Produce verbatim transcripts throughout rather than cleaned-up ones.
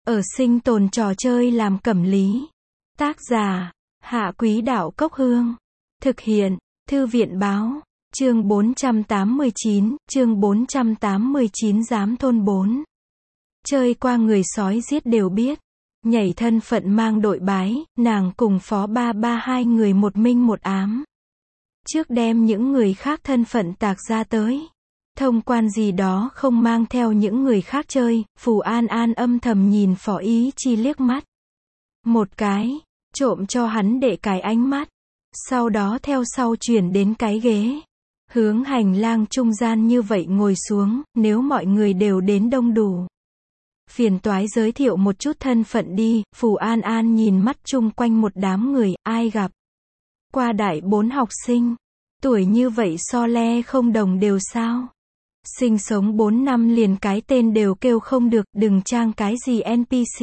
Ở sinh tồn trò chơi làm cẩm lý. Tác giả, Hạ Quý Đạo Cốc Hương. Thực hiện, Thư viện Báo. Chương bốn trăm tám mươi chín, chương bốn trăm tám mươi chín Giám thôn bốn. Chơi qua người sói giết đều biết. Nhảy thân phận mang đội bái, nàng cùng phó ba ba hai người một minh một ám. Trước đem những người khác thân phận tạc ra tới. Thông quan gì đó không mang theo những người khác chơi, Phù An An âm thầm nhìn Phó Ý Chi liếc mắt. Một cái, trộm cho hắn để cái ánh mắt. Sau đó theo sau chuyển đến cái ghế. Hướng hành lang trung gian như vậy ngồi xuống, nếu mọi người đều đến đông đủ. Phiền toái giới thiệu một chút thân phận đi, Phù An An nhìn mắt chung quanh một đám người, ai gặp. Qua đại bốn học sinh, tuổi như vậy so le không đồng đều sao. Sinh sống bốn năm liền cái tên đều kêu không được, đừng trang cái gì en pê xê.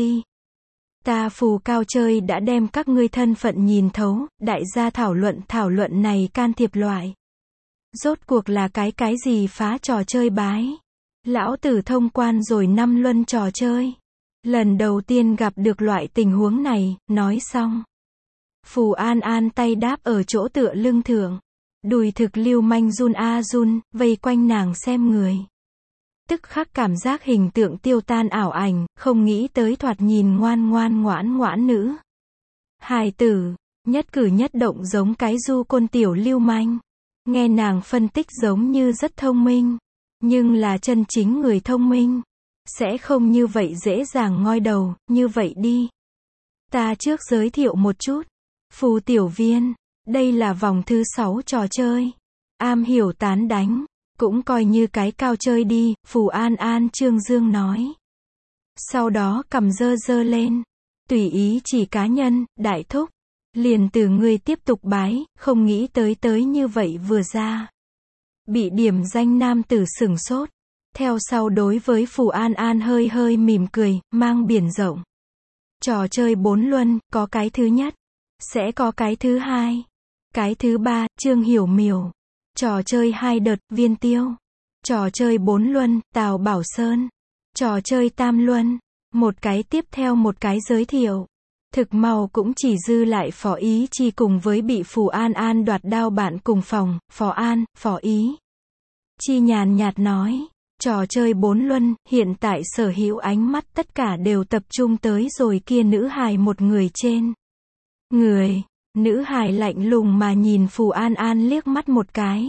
Ta Phù Cao chơi đã đem các ngươi thân phận nhìn thấu, đại gia thảo luận thảo luận này can thiệp loại. Rốt cuộc là cái cái gì phá trò chơi bái. Lão tử thông quan rồi năm luân trò chơi. Lần đầu tiên gặp được loại tình huống này, nói xong. Phù An An tay đáp ở chỗ tựa lưng thượng. Đùi thực lưu manh run a run, vây quanh nàng xem người. Tức khắc cảm giác hình tượng tiêu tan ảo ảnh, không nghĩ tới thoạt nhìn ngoan ngoan ngoãn ngoãn nữ. Hài tử, nhất cử nhất động giống cái du côn tiểu lưu manh. Nghe nàng phân tích giống như rất thông minh. Nhưng là chân chính người thông minh. Sẽ không như vậy dễ dàng ngoi đầu, như vậy đi. Ta trước giới thiệu một chút. Phù Tiểu Viên. Đây là vòng thứ sáu trò chơi. Am hiểu tán đánh. Cũng coi như cái cao chơi đi, Phù An An Trương Dương nói. Sau đó cầm dơ dơ lên. Tùy ý chỉ cá nhân, đại thúc. Liền từ người tiếp tục bái, không nghĩ tới tới như vậy vừa ra. Bị điểm danh nam tử sửng sốt. Theo sau đối với Phù An An hơi hơi mỉm cười, mang biển rộng. Trò chơi bốn luân, có cái thứ nhất. Sẽ có cái thứ hai. Cái thứ ba, Trương Hiểu Miểu. Trò chơi hai đợt, Viên Tiêu. Trò chơi bốn luân, Tào Bảo Sơn. Trò chơi tam luân. Một cái tiếp theo một cái giới thiệu. Thực mau cũng chỉ dư lại Phó Ý Chi cùng với bị Phù An An đoạt đao bạn cùng phòng, Phó An, Phó Ý Chi nhàn nhạt nói. Trò chơi bốn luân, hiện tại sở hữu ánh mắt tất cả đều tập trung tới rồi kia nữ hài một người trên. Người. Nữ hài lạnh lùng mà nhìn Phù An An liếc mắt một cái.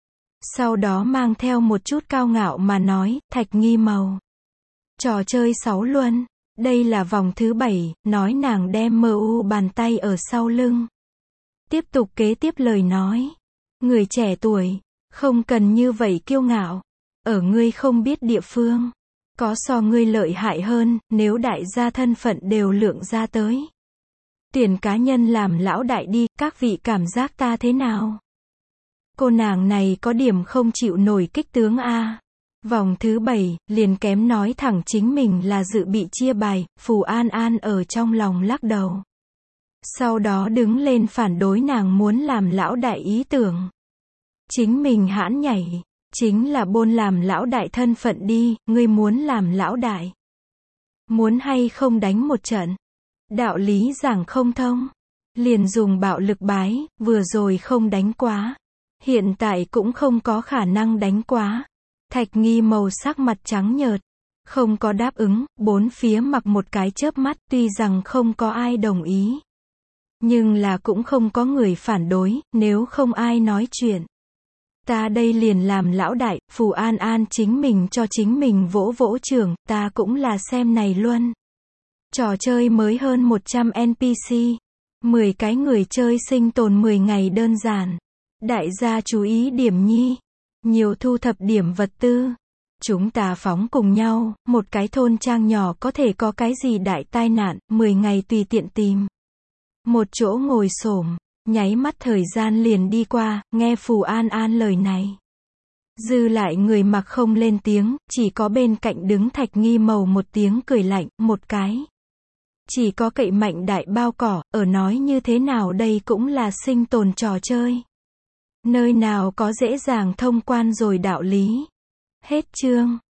Sau đó mang theo một chút cao ngạo mà nói, Thạch Nghi Mầu. Trò chơi sáu luân. Đây là vòng thứ bảy, nói nàng đem mờ u bàn tay ở sau lưng. Tiếp tục kế tiếp lời nói. Người trẻ tuổi, không cần như vậy kiêu ngạo. Ở ngươi không biết địa phương. Có so ngươi lợi hại hơn, nếu đại gia thân phận đều lượng ra tới. Tuyển cá nhân làm lão đại đi, các vị cảm giác ta thế nào? Cô nàng này có điểm không chịu nổi kích tướng a. Vòng thứ bảy, liền kém nói thẳng chính mình là dự bị chia bài, Phù An An ở trong lòng lắc đầu. Sau đó đứng lên phản đối nàng muốn làm lão đại ý tưởng. Chính mình hãn nhảy, chính là bôn làm lão đại thân phận đi, ngươi muốn làm lão đại. Muốn hay không đánh một trận? Đạo lý giảng không thông. Liền dùng bạo lực bái, vừa rồi không đánh quá. Hiện tại cũng không có khả năng đánh quá. Thạch Nghi Mầu sắc mặt trắng nhợt. Không có đáp ứng, bốn phía mặc một cái chớp mắt, tuy rằng không có ai đồng ý. Nhưng là cũng không có người phản đối, nếu không ai nói chuyện. Ta đây liền làm lão đại, Phù An An chính mình cho chính mình vỗ vỗ trường, ta cũng là xem này luôn. Trò chơi mới hơn một trăm en pê xê. mười cái người chơi sinh tồn mười ngày đơn giản. Đại gia chú ý điểm nhi. Nhiều thu thập điểm vật tư. Chúng ta phóng cùng nhau, một cái thôn trang nhỏ có thể có cái gì đại tai nạn, mười ngày tùy tiện tìm. Một chỗ ngồi xổm, nháy mắt thời gian liền đi qua, nghe Phù An An lời này. Dư lại người mặc không lên tiếng, chỉ có bên cạnh đứng Thạch Nghi Mầu một tiếng cười lạnh, một cái. Chỉ có cậy mạnh đại bao cỏ, ở nói như thế nào đây cũng là sinh tồn trò chơi. Nơi nào có dễ dàng thông quan rồi đạo lý. Hết chương.